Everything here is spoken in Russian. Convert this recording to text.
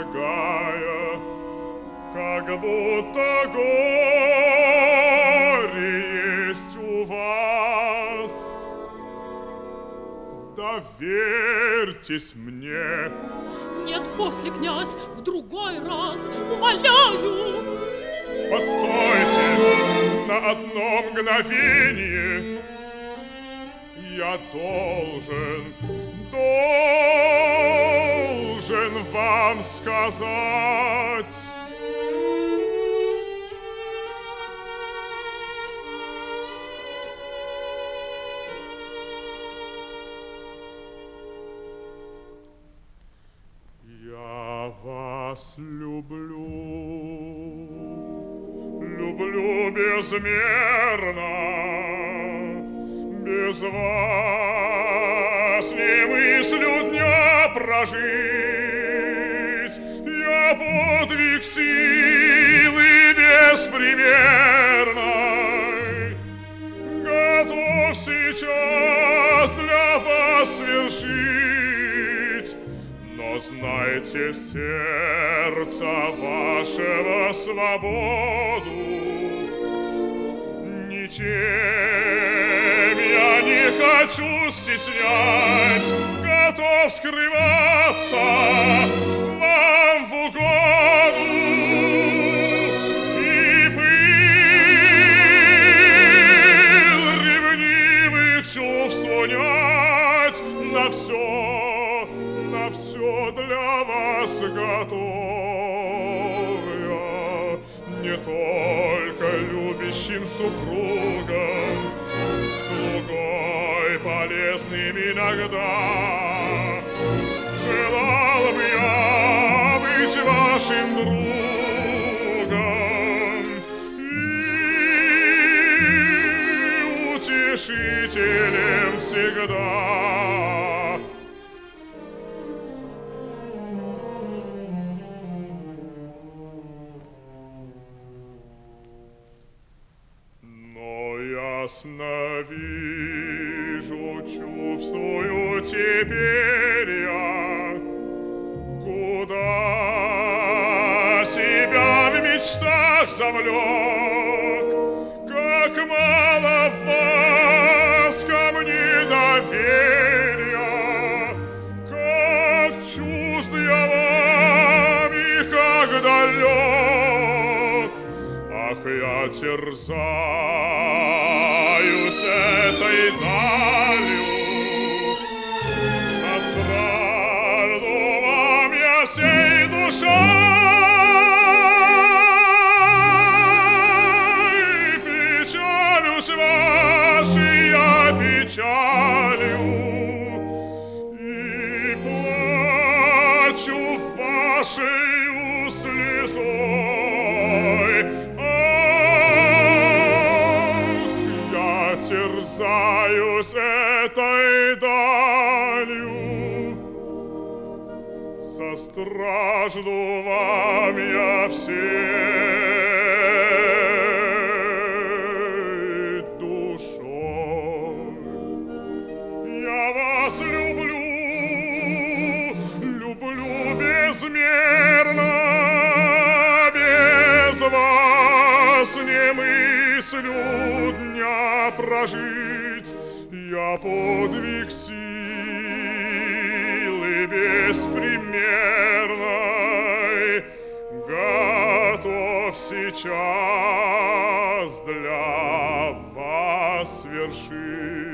благая, как будто горе есть у вас. Доверьтесь мне. Нет, после, князь, в другой раз, умоляю. Постойте на одно мгновение. Я должен вам сказать. Я вас люблю безмерно. Без вас не мыслю дня прожить. Я подвиг силы беспримерной готов сейчас для вас свершить. Но знайте, сердца вашего свободу ничем я не хочу стеснять, готов скрываться вам в угоду и пыл ревнивых чувств унять. На все для вас готов я, не только любящим супругом, слугой полезным иногда. Желал бы я быть вашим другом и утешителем всегда. Ясно вижу, чувствую теперь я, куда себя в мечтах завлек, как мало в вас ко мне доверия, как чужд я вам и как далек. Ах, я терзаюсь этой далью, состраду вам я всей душой, печалюсь вашей я печалью и плачу вашей слезой. Терзаюсь этой далью, состражду вам я всей душой. Я вас люблю безмерно, без вас не мыслю дня прожить. Я подвиг силы беспримерной готов сейчас для вас свершить.